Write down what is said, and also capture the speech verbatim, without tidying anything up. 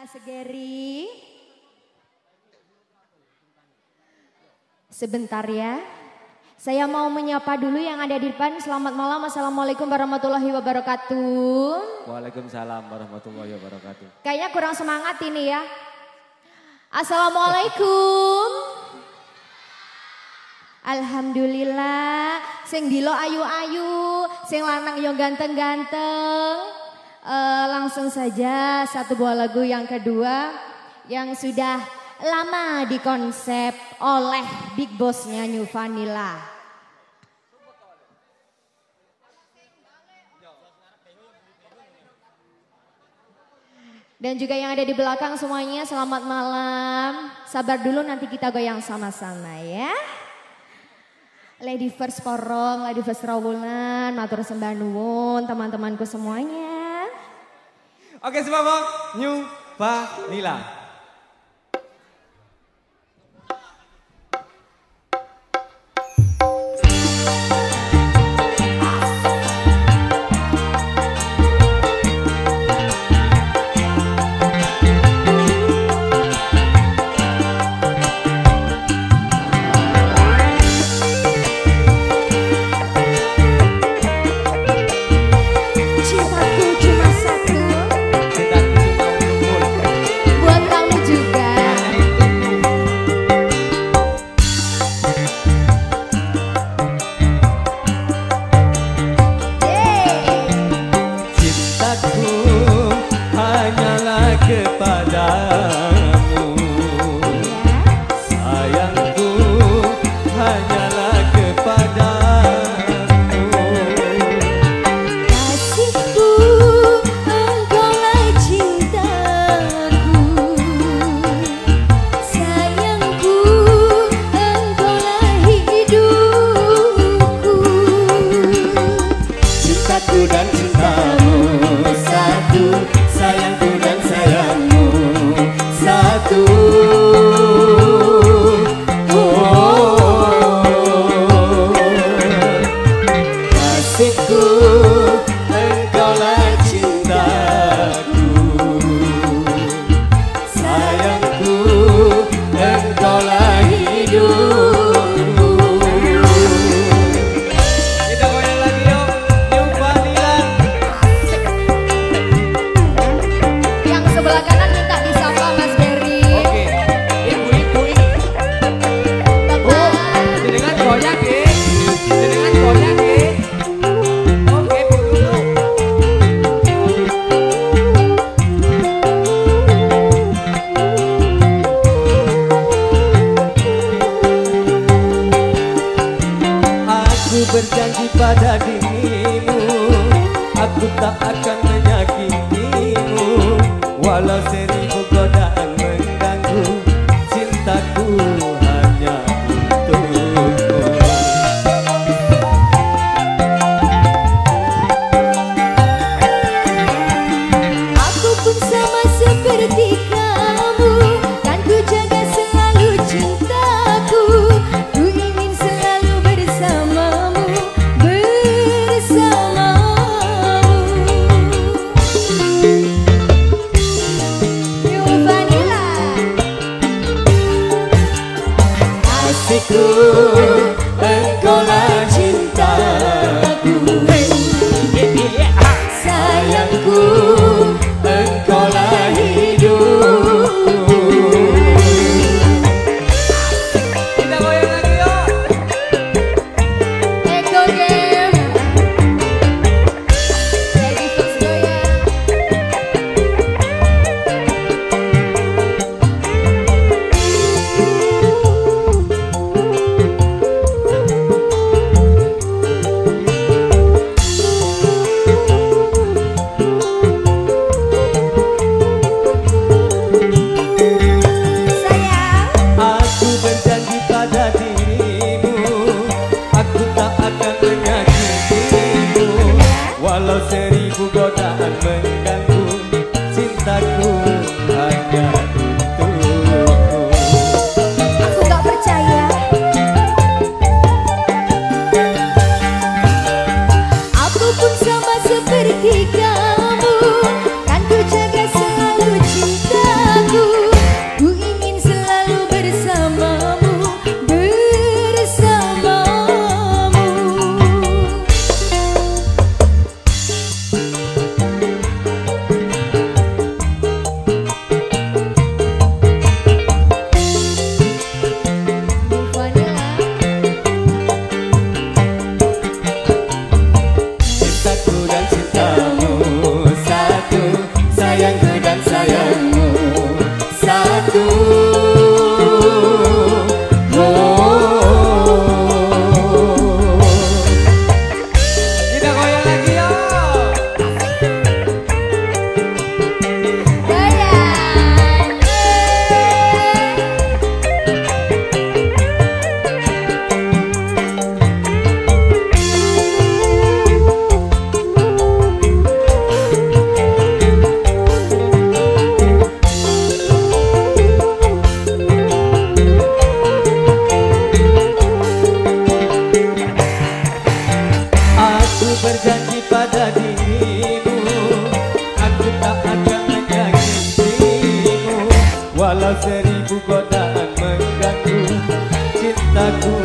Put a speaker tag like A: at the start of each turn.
A: Mas Geri. Sebentar ya. Saya mau menyapa dulu yang ada di depan. Selamat malam. Assalamualaikum warahmatullahi wabarakatuh.
B: Waalaikumsalam warahmatullahi wabarakatuh.
A: Kayaknya kurang semangat ini ya. Assalamualaikum. Alhamdulillah. Sing dilo ayu-ayu, sing lanang yo ganteng-ganteng. Uh, langsung saja satu buah lagu yang kedua yang sudah lama dikonsep oleh Big Boss-nya New Vanilla. Dan juga yang ada di belakang semuanya selamat malam. Sabar dulu nanti kita goyang sama-sama ya. Lady First Porong, Lady First Rawulan, matur sembah nuwun teman-temanku semuanya.
B: Oke semua New Vanilla. Berjanji pada dirimu, aku tak akan menyakitimu. Walau seribu godaan mengganggu, cintaku hanya untukmu.
A: Aku pun sama seperti kamu, kan ku jaga selalu cintaku. Ku ingin selalu bersamamu.
B: Engkaulah cintaku,
A: sayangku,
B: engkaulah hidupku. Kita goyang lagi yuk.
A: Eko game. Lady First goyang.
B: seribu godaan mengganggu cintaku